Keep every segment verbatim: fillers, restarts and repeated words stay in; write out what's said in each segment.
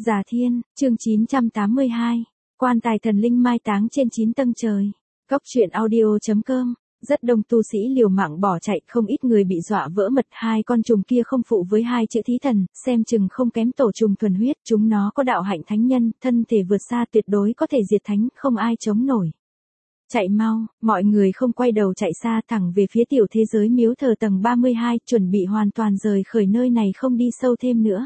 Già Thiên, chương chín trăm tám mươi hai. Quan tài thần linh mai táng trên chín tầng trời. Góc truyện audio chấm com. Rất đông tu sĩ liều mạng bỏ chạy, không ít người bị dọa vỡ mật. Hai con trùng kia không phụ với hai chữ thí thần, xem chừng không kém tổ trùng thuần huyết. Chúng nó có đạo hạnh thánh nhân, thân thể vượt xa, tuyệt đối có thể diệt thánh, không ai chống nổi. Chạy mau, mọi người không quay đầu chạy xa, thẳng về phía tiểu thế giới miếu thờ tầng ba mươi hai, chuẩn bị hoàn toàn rời khỏi nơi này, không đi sâu thêm nữa.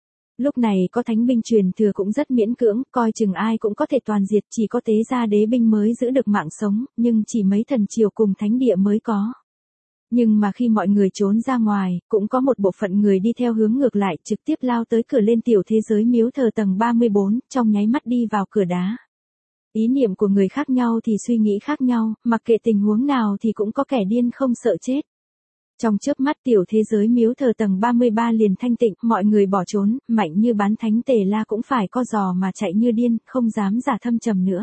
Lúc này có thánh binh truyền thừa cũng rất miễn cưỡng, coi chừng ai cũng có thể toàn diệt, chỉ có tế gia đế binh mới giữ được mạng sống, nhưng chỉ mấy thần triều cùng thánh địa mới có. Nhưng mà khi mọi người trốn ra ngoài, cũng có một bộ phận người đi theo hướng ngược lại, trực tiếp lao tới cửa lên tiểu thế giới miếu thờ tầng ba mươi bốn, trong nháy mắt đi vào cửa đá. Ý niệm của người khác nhau thì suy nghĩ khác nhau, mặc kệ tình huống nào thì cũng có kẻ điên không sợ chết. Trong chớp mắt tiểu thế giới miếu thờ tầng ba mươi ba liền thanh tịnh, mọi người bỏ trốn, mạnh như bán thánh Tề La cũng phải co giò mà chạy như điên, không dám giả thâm trầm nữa.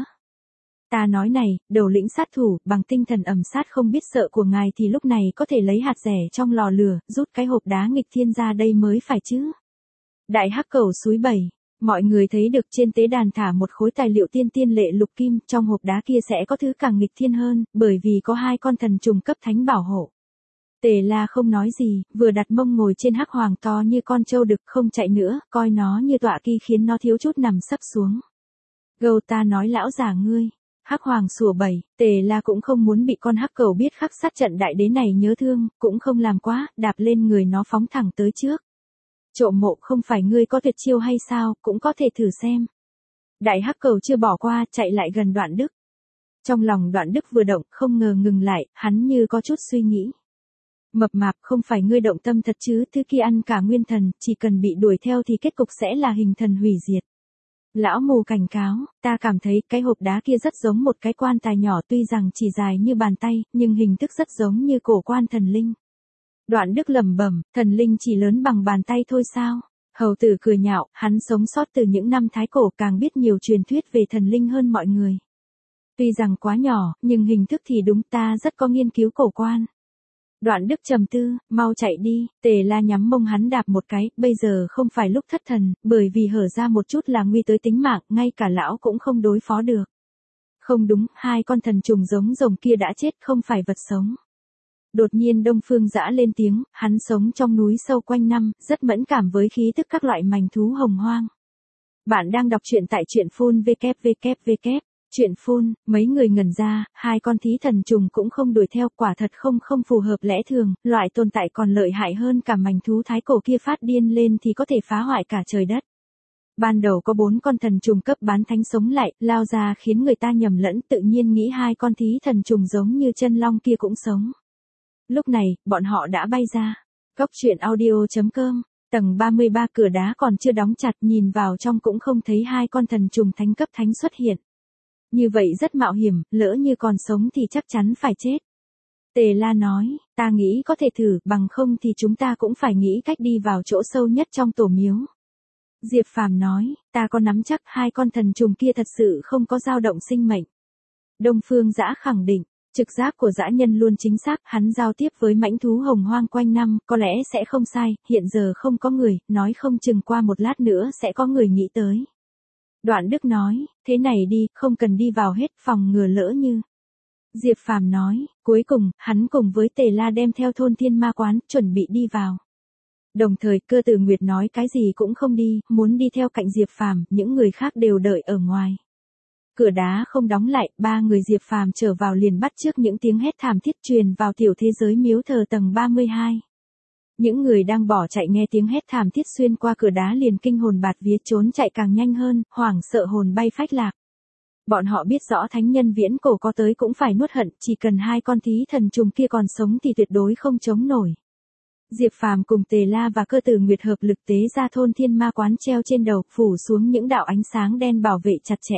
Ta nói này, đầu lĩnh sát thủ, bằng tinh thần ầm sát không biết sợ của ngài thì lúc này có thể lấy hạt rẻ trong lò lửa, rút cái hộp đá nghịch thiên ra đây mới phải chứ. Đại hắc cầu suối bảy. Mọi người thấy được trên tế đàn thả một khối tài liệu tiên tiên lệ lục kim, trong hộp đá kia sẽ có thứ càng nghịch thiên hơn, bởi vì có hai con thần trùng cấp thánh bảo hộ. Tề La không nói gì, vừa đặt mông ngồi trên hắc hoàng to như con trâu đực, không chạy nữa, coi nó như tọa kỳ khiến nó thiếu chút nằm sấp xuống. Gâu ta nói lão già ngươi. Hắc hoàng sủa bẩy, Tề La cũng không muốn bị con hắc cầu biết khắc sát trận đại đế này nhớ thương, cũng không làm quá, đạp lên người nó phóng thẳng tới trước. Trộm mộ, không phải ngươi có tuyệt chiêu hay sao, cũng có thể thử xem. Đại hắc cầu chưa bỏ qua, chạy lại gần Đoạn Đức. Trong lòng Đoạn Đức vừa động, không ngờ ngừng lại, hắn như có chút suy nghĩ. Mập mạp, không phải ngươi động tâm thật chứ, thứ kia ăn cả nguyên thần, chỉ cần bị đuổi theo thì kết cục sẽ là hình thần hủy diệt. Lão mù cảnh cáo, ta cảm thấy cái hộp đá kia rất giống một cái quan tài nhỏ, tuy rằng chỉ dài như bàn tay, nhưng hình thức rất giống như cổ quan thần linh. Đoạn Đức lẩm bẩm, thần linh chỉ lớn bằng bàn tay thôi sao? Hầu tử cười nhạo, hắn sống sót từ những năm thái cổ, càng biết nhiều truyền thuyết về thần linh hơn mọi người. Tuy rằng quá nhỏ, nhưng hình thức thì đúng, ta rất có nghiên cứu cổ quan. Đoạn Đức trầm tư, mau chạy đi. Tề La nhắm mông hắn đạp một cái, bây giờ không phải lúc thất thần, bởi vì hở ra một chút là nguy tới tính mạng, ngay cả lão cũng không đối phó được. Không đúng, hai con thần trùng giống rồng kia đã chết, không phải vật sống. Đột nhiên Đông Phương Dã lên tiếng, hắn sống trong núi sâu quanh năm, rất mẫn cảm với khí tức các loại mành thú hồng hoang. Bạn đang đọc truyện tại truyện phun vê kép vê kép vê kép. Chuyện phun, mấy người ngẩn ra, hai con thí thần trùng cũng không đuổi theo, quả thật không không phù hợp lẽ thường, loại tồn tại còn lợi hại hơn cả mành thú thái cổ kia phát điên lên thì có thể phá hoại cả trời đất. Ban đầu có bốn con thần trùng cấp bán thánh sống lại, lao ra khiến người ta nhầm lẫn, tự nhiên nghĩ hai con thí thần trùng giống như chân long kia cũng sống. Lúc này, bọn họ đã bay ra. Góc truyện audio chấm com. Tầng ba mươi ba cửa đá còn chưa đóng chặt, nhìn vào trong cũng không thấy hai con thần trùng thánh cấp thánh xuất hiện. Như vậy rất mạo hiểm, lỡ như còn sống thì chắc chắn phải chết. Tề La nói, ta nghĩ có thể thử, bằng không thì chúng ta cũng phải nghĩ cách đi vào chỗ sâu nhất trong tổ miếu. Diệp Phàm nói, ta có nắm chắc hai con thần trùng kia thật sự không có dao động sinh mệnh. Đông Phương Dã khẳng định, trực giác của dã nhân luôn chính xác, hắn giao tiếp với mãnh thú hồng hoang quanh năm, có lẽ sẽ không sai, hiện giờ không có người, nói không chừng qua một lát nữa sẽ có người nghĩ tới. Đoạn Đức nói, thế này đi, không cần đi vào hết, phòng ngừa lỡ như. Diệp Phàm nói, cuối cùng, hắn cùng với Tề La đem theo thôn thiên ma quán, chuẩn bị đi vào. Đồng thời, Cơ Tử Nguyệt nói cái gì cũng không đi, muốn đi theo cạnh Diệp Phàm, những người khác đều đợi ở ngoài. Cửa đá không đóng lại, ba người Diệp Phàm trở vào liền bắt chước những tiếng hét thảm thiết truyền vào tiểu thế giới miếu thờ tầng ba mươi hai. Những người đang bỏ chạy nghe tiếng hét thảm thiết xuyên qua cửa đá liền kinh hồn bạt vía, trốn chạy càng nhanh hơn, hoảng sợ hồn bay phách lạc. Bọn họ biết rõ thánh nhân viễn cổ có tới cũng phải nuốt hận, chỉ cần hai con thí thần trùng kia còn sống thì tuyệt đối không chống nổi. Diệp Phàm cùng Tề La và Cơ Tử Nguyệt hợp lực tế ra thôn thiên ma quán treo trên đầu, phủ xuống những đạo ánh sáng đen bảo vệ chặt chẽ.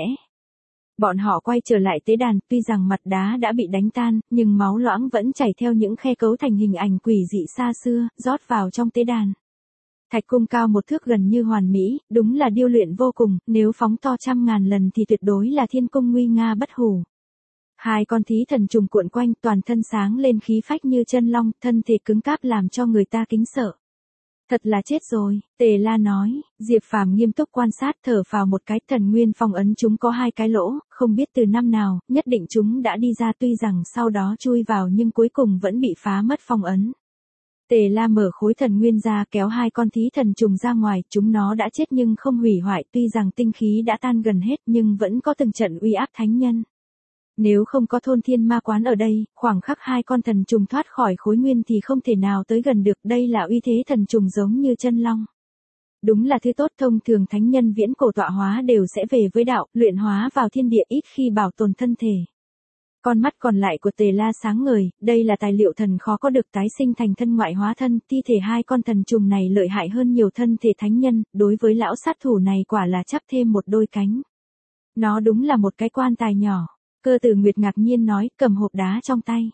Bọn họ quay trở lại tế đàn, tuy rằng mặt đá đã bị đánh tan, nhưng máu loãng vẫn chảy theo những khe cấu thành hình ảnh quỷ dị xa xưa, rót vào trong tế đàn. Thạch cung cao một thước gần như hoàn mỹ, đúng là điêu luyện vô cùng, nếu phóng to trăm ngàn lần thì tuyệt đối là thiên cung nguy nga bất hủ. Hai con thí thần trùng cuộn quanh, toàn thân sáng lên khí phách như chân long, thân thể cứng cáp làm cho người ta kính sợ. Thật là chết rồi, Tề La nói. Diệp Phàm nghiêm túc quan sát, thở phào một cái, thần nguyên phong ấn chúng có hai cái lỗ, không biết từ năm nào, nhất định chúng đã đi ra, tuy rằng sau đó chui vào nhưng cuối cùng vẫn bị phá mất phong ấn. Tề La mở khối thần nguyên ra, kéo hai con thí thần trùng ra ngoài, chúng nó đã chết nhưng không hủy hoại, tuy rằng tinh khí đã tan gần hết nhưng vẫn có từng trận uy áp thánh nhân. Nếu không có thôn thiên ma quán ở đây, khoảng khắc hai con thần trùng thoát khỏi khối nguyên thì không thể nào tới gần được, đây là uy thế thần trùng giống như chân long. Đúng là thứ tốt, thông thường thánh nhân viễn cổ tọa hóa đều sẽ về với đạo, luyện hóa vào thiên địa, ít khi bảo tồn thân thể. Con mắt còn lại của Tề La sáng ngời, đây là tài liệu thần khó có được, tái sinh thành thân ngoại hóa thân, thi thể hai con thần trùng này lợi hại hơn nhiều thân thể thánh nhân, đối với lão sát thủ này quả là chắp thêm một đôi cánh. Nó đúng là một cái quan tài nhỏ. Cơ Tử Nguyệt ngạc nhiên nói, cầm hộp đá trong tay.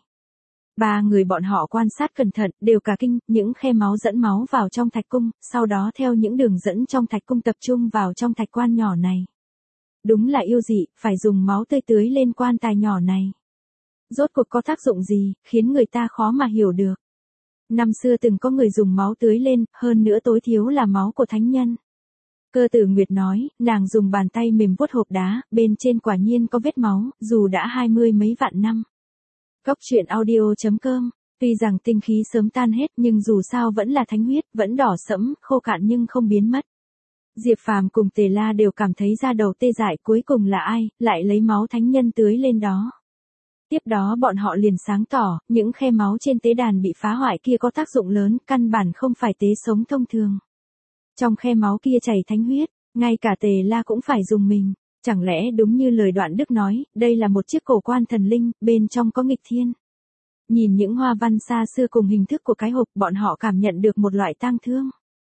Ba người bọn họ quan sát cẩn thận, đều cả kinh, những khe máu dẫn máu vào trong thạch cung, sau đó theo những đường dẫn trong thạch cung tập trung vào trong thạch quan nhỏ này. Đúng là yêu dị, phải dùng máu tươi tưới lên quan tài nhỏ này. Rốt cuộc có tác dụng gì, khiến người ta khó mà hiểu được. Năm xưa từng có người dùng máu tưới lên, hơn nữa tối thiếu là máu của thánh nhân. Cơ Tử Nguyệt nói, nàng dùng bàn tay mềm vuốt hộp đá, bên trên quả nhiên có vết máu, dù đã hai mươi mấy vạn năm. Cốc truyện audio chấm com, tuy rằng tinh khí sớm tan hết nhưng dù sao vẫn là thánh huyết, vẫn đỏ sẫm, khô cạn nhưng không biến mất. Diệp Phàm cùng Tề La đều cảm thấy da đầu tê dại, cuối cùng là ai, lại lấy máu thánh nhân tưới lên đó. Tiếp đó bọn họ liền sáng tỏ, những khe máu trên tế đàn bị phá hoại kia có tác dụng lớn, căn bản không phải tế sống thông thường. Trong khe máu kia chảy thánh huyết, ngay cả Tề La cũng phải dùng mình. Chẳng lẽ đúng như lời Đoạn Đức nói, đây là một chiếc cổ quan thần linh, bên trong có nghịch thiên. Nhìn những hoa văn xa xưa cùng hình thức của cái hộp, bọn họ cảm nhận được một loại tang thương.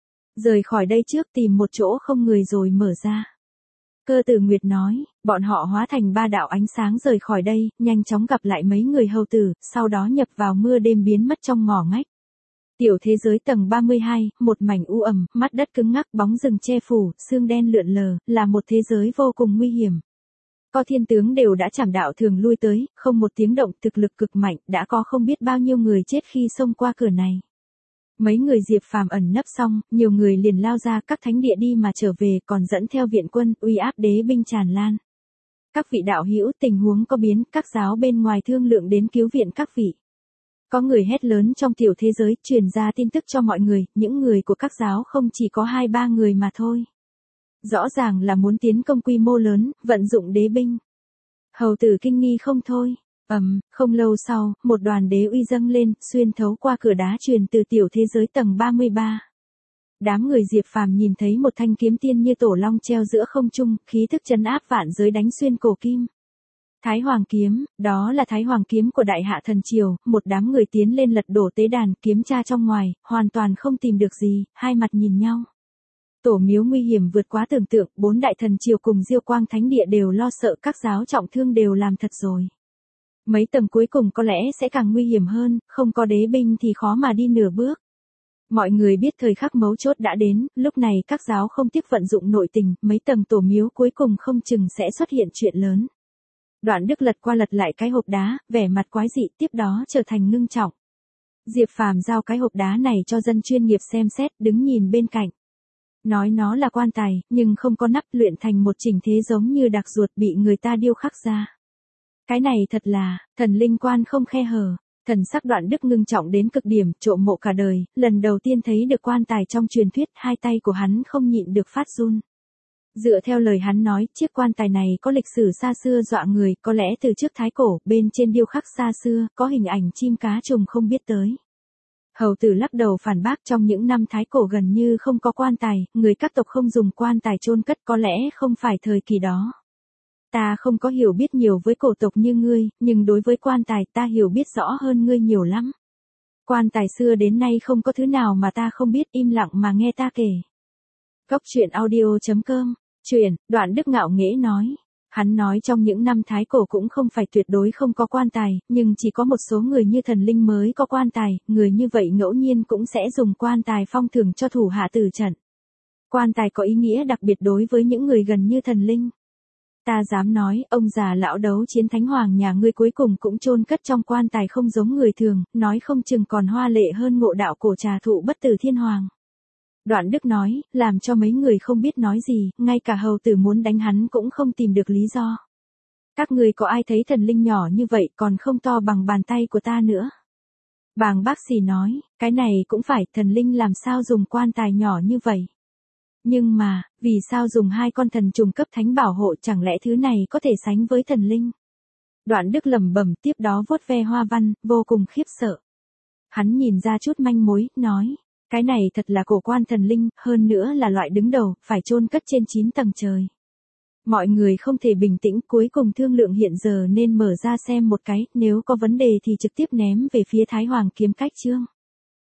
Rời khỏi đây trước, tìm một chỗ không người rồi mở ra. Cơ Tử Nguyệt nói, bọn họ hóa thành ba đạo ánh sáng rời khỏi đây, nhanh chóng gặp lại mấy người hầu tử, sau đó nhập vào mưa đêm biến mất trong ngõ ngách. Tiểu thế giới tầng ba mươi hai, một mảnh u ẩm, mắt đất cứng ngắc, bóng rừng che phủ, sương đen lượn lờ, là một thế giới vô cùng nguy hiểm. Có thiên tướng đều đã chảm đạo thường lui tới, không một tiếng động, thực lực cực mạnh, đã có không biết bao nhiêu người chết khi xông qua cửa này. Mấy người Diệp Phàm ẩn nấp xong, nhiều người liền lao ra các thánh địa đi mà trở về, còn dẫn theo viện quân, uy áp đế binh tràn lan. Các vị đạo hữu, tình huống có biến, các giáo bên ngoài thương lượng đến cứu viện các vị. Có người hét lớn trong tiểu thế giới, truyền ra tin tức cho mọi người, những người của các giáo không chỉ có hai ba người mà thôi. Rõ ràng là muốn tiến công quy mô lớn, vận dụng đế binh. Hầu tử kinh nghi không thôi. Ầm, um, không lâu sau, một đoàn đế uy dâng lên, xuyên thấu qua cửa đá truyền từ tiểu thế giới tầng ba mươi ba. Đám người Diệp Phàm nhìn thấy một thanh kiếm tiên như tổ long treo giữa không trung, khí thức trấn áp vạn giới đánh xuyên cổ kim. Thái Hoàng kiếm, đó là Thái Hoàng kiếm của Đại Hạ Thần Triều, một đám người tiến lên lật đổ tế đàn, kiếm tra trong ngoài, hoàn toàn không tìm được gì, hai mặt nhìn nhau. Tổ miếu nguy hiểm vượt quá tưởng tượng, bốn đại thần triều cùng Diêu Quang Thánh Địa đều lo sợ, các giáo trọng thương đều làm thật rồi. Mấy tầng cuối cùng có lẽ sẽ càng nguy hiểm hơn, không có đế binh thì khó mà đi nửa bước. Mọi người biết thời khắc mấu chốt đã đến, lúc này các giáo không tiếc vận dụng nội tình, mấy tầng tổ miếu cuối cùng không chừng sẽ xuất hiện chuyện lớn. Đoạn Đức lật qua lật lại cái hộp đá, vẻ mặt quái dị, tiếp đó trở thành ngưng trọng. Diệp Phàm giao cái hộp đá này cho dân chuyên nghiệp xem xét, đứng nhìn bên cạnh. Nói nó là quan tài, nhưng không có nắp, luyện thành một chỉnh thế giống như đặc ruột bị người ta điêu khắc ra. Cái này thật là, thần linh quan không khe hở. Thần sắc Đoạn Đức ngưng trọng đến cực điểm, trộm mộ cả đời, lần đầu tiên thấy được quan tài trong truyền thuyết, hai tay của hắn không nhịn được phát run. Dựa theo lời hắn nói, chiếc quan tài này có lịch sử xa xưa dọa người, có lẽ từ trước thái cổ, bên trên điêu khắc xa xưa, có hình ảnh chim cá trùng không biết tới. Hầu tử lắc đầu phản bác, trong những năm thái cổ gần như không có quan tài, người các tộc không dùng quan tài chôn cất, có lẽ không phải thời kỳ đó. Ta không có hiểu biết nhiều với cổ tộc như ngươi, nhưng đối với quan tài ta hiểu biết rõ hơn ngươi nhiều lắm. Quan tài xưa đến nay không có thứ nào mà ta không biết, im lặng mà nghe ta kể. Cốc truyện audio chấm com, truyện, Đoạn Đức ngạo nghễ nói. Hắn nói trong những năm thái cổ cũng không phải tuyệt đối không có quan tài, nhưng chỉ có một số người như thần linh mới có quan tài, người như vậy ngẫu nhiên cũng sẽ dùng quan tài phong thưởng cho thủ hạ tử trận. Quan tài có ý nghĩa đặc biệt đối với những người gần như thần linh. Ta dám nói, ông già lão đấu chiến thánh hoàng nhà ngươi cuối cùng cũng chôn cất trong quan tài không giống người thường, nói không chừng còn hoa lệ hơn ngộ đạo cổ trà thụ bất tử thiên hoàng. Đoạn Đức nói, làm cho mấy người không biết nói gì, ngay cả hầu tử muốn đánh hắn cũng không tìm được lý do. Các người có ai thấy thần linh nhỏ như vậy còn không to bằng bàn tay của ta nữa? Bàng Bác Xì nói, cái này cũng phải, thần linh làm sao dùng quan tài nhỏ như vậy? Nhưng mà, vì sao dùng hai con thần trùng cấp thánh bảo hộ, chẳng lẽ thứ này có thể sánh với thần linh? Đoạn Đức lẩm bẩm, tiếp đó vuốt ve hoa văn, vô cùng khiếp sợ. Hắn nhìn ra chút manh mối, nói, cái này thật là cổ quan thần linh, hơn nữa là loại đứng đầu, phải chôn cất trên chín tầng trời. Mọi người không thể bình tĩnh, cuối cùng thương lượng hiện giờ nên mở ra xem một cái, nếu có vấn đề thì trực tiếp ném về phía Thái Hoàng Kiếm Khách Chương.